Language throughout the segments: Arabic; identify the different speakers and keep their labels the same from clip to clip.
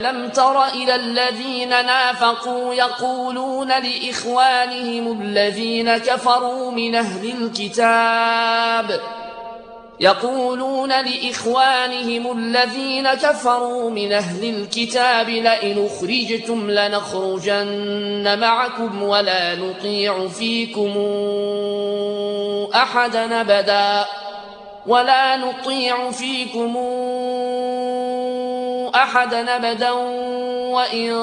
Speaker 1: ألم تر إلى الذين نافقوا يقولون لإخوانهم الذين كفروا من أهل الكتاب لئن أخرجتم لنخرجن معكم ولا نطيع فيكم أحدا أبدا وإن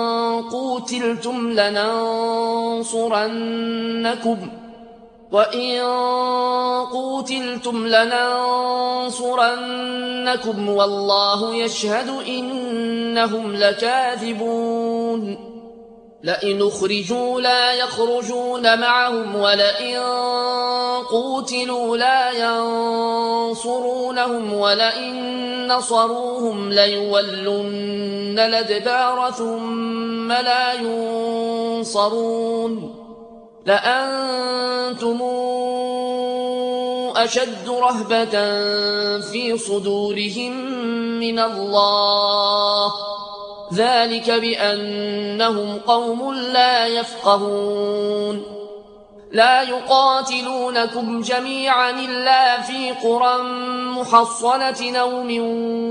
Speaker 1: قوتلتم لننصرنكم والله يشهد إنهم لكاذبون لئن أخرجوا لا يخرجون معهم ولئن قوتلوا لا ينصرونهم ولئن نصروهم ليولن الأدبار ثم لا ينصرون لأنتم أشد رهبة في صدورهم من الله ذلك بأنهم قوم لا يفقهون لا يقاتلونكم جميعا إلا في قرى محصنة أو من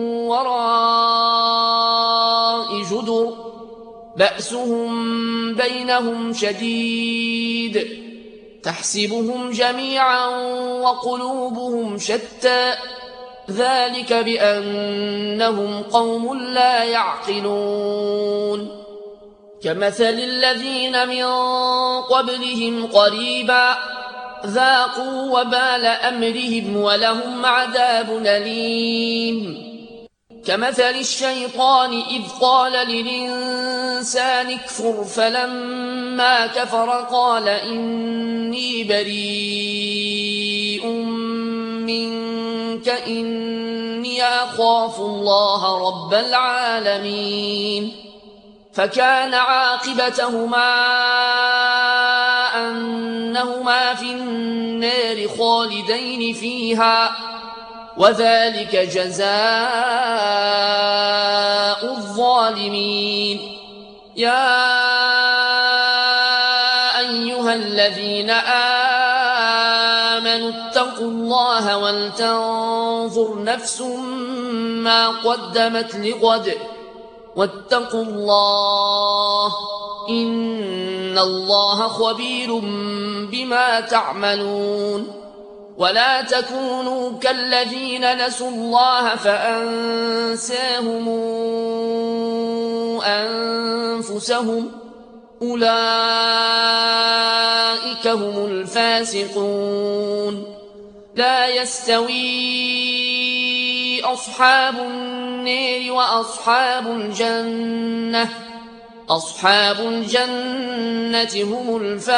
Speaker 1: وراء جدر بأسهم بينهم شديد تحسبهم جميعا وقلوبهم شتى ذلك بأنهم قوم لا يعقلون كمثل الذين من قبلهم قريبا ذاقوا وبال أمرهم ولهم عذاب أليم كمثل الشيطان إذ قال للإنسان اكفر فلما كفر قال إني بريء منك إني أخاف الله رب العالمين فكان عاقبتهما أنهما في النار خالدين فيها وذلك جزاء الظالمين يا أيها الذين آمنوا اتقوا الله ولتنظر نفس ما قدمت لغد واتقوا الله إن الله خبير بما تعملون ولا تكونوا كالذين نسوا الله فأنساهم أنفسهم أولئك هم الفاسقون لا يستوي أصحاب النار وأصحاب الجنة هم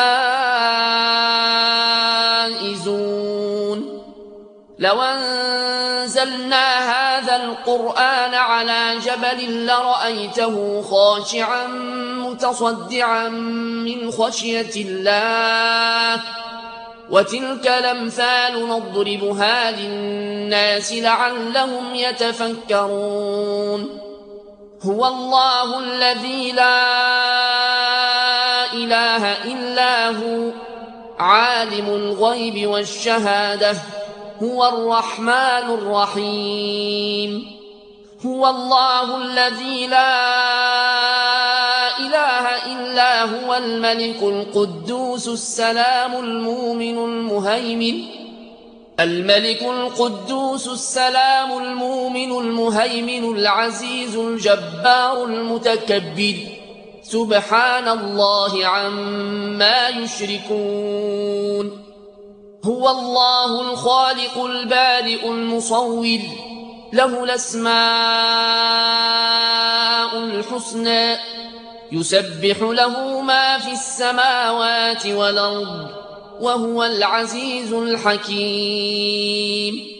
Speaker 1: الفائزون لو أنزلنا هذا القرآن على جبل لرأيته خاشعا متصدعا من خشية الله وتلك الأمثال نضربها للناس لعلهم يتفكرون هو الله الذي لا إله إلا هو عالم الغيب والشهادة هو الرحمن الرحيم هو الله الذي لا إله إلا هو الملك القدوس السلام المؤمن المهيمن العزيز الجبار المتكبر سبحان الله عما يشركون هو الله الخالق البارئ المصور له الأسماء الحسنى يسبح له ما في السماوات والأرض وهو العزيز الحكيم